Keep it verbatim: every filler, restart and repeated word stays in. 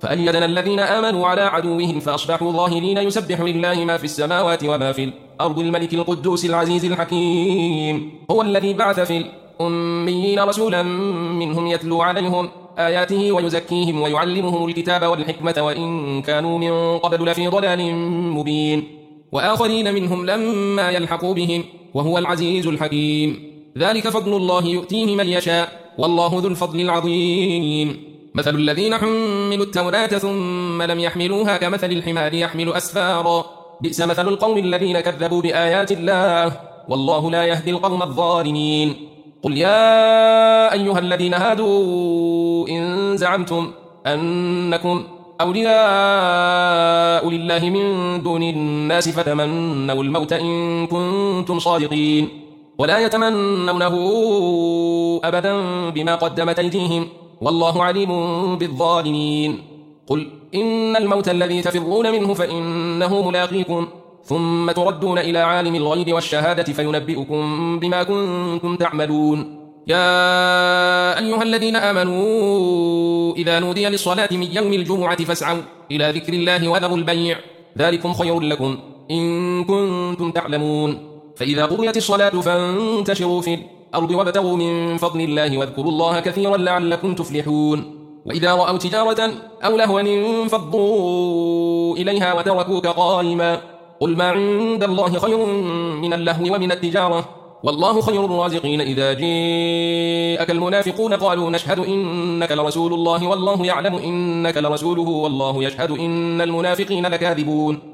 فأيدنا الذين آمنوا على عدوهم فأصبحوا ظاهرين يسبح لله ما في السماوات وما في الأرض الملك القدوس العزيز الحكيم. هو الذي بعث في الأميين رسولا منهم يتلو عليهم آياته ويزكيهم ويعلمهم الكتاب والحكمة وإن كانوا من قبل لفي ضلال مبين، وآخرين منهم لما يلحقوا بهم وهو العزيز الحكيم. ذلك فضل الله يؤتيه من يشاء والله ذو الفضل العظيم. مثل الذين حملوا التوراة ثم لم يحملوها كمثل الحمار يحمل أسفارا، بئس مثل القوم الذين كذبوا بآيات الله والله لا يهدي القوم الظالمين. قل يا أيها الذين هادوا إن زعمتم أنكم أولياء لله من دون الناس فتمنوا الموت إن كنتم صادقين، ولا يتمنونه أبدا بما قدمت أيديهم والله عليم بالظالمين. قل إن الموت الذي تفرون منه فإنه ملاقيكم ثم تردون إلى عالم الغيب والشهادة فينبئكم بما كنتم تعملون. يا أيها الذين آمنوا إذا نودي للصلاة من يوم الجمعة فاسعوا إلى ذكر الله وذروا البيع ذلكم خير لكم إن كنتم تعلمون. فإذا قضيت الصلاة فانتشروا في الأرض وابتغوا من فضل الله واذكروا الله كثيرا لعلكم تفلحون. وإذا رأوا تجارة أو لهوا انفضوا إليها وتركوك قائما، قل ما عند الله خير من اللهو ومن التجارة والله خير الرازقين. إذا جاءك المنافقون قالوا نشهد إنك لرسول الله والله يعلم إنك لرسوله والله يشهد إن المنافقين لكاذبون.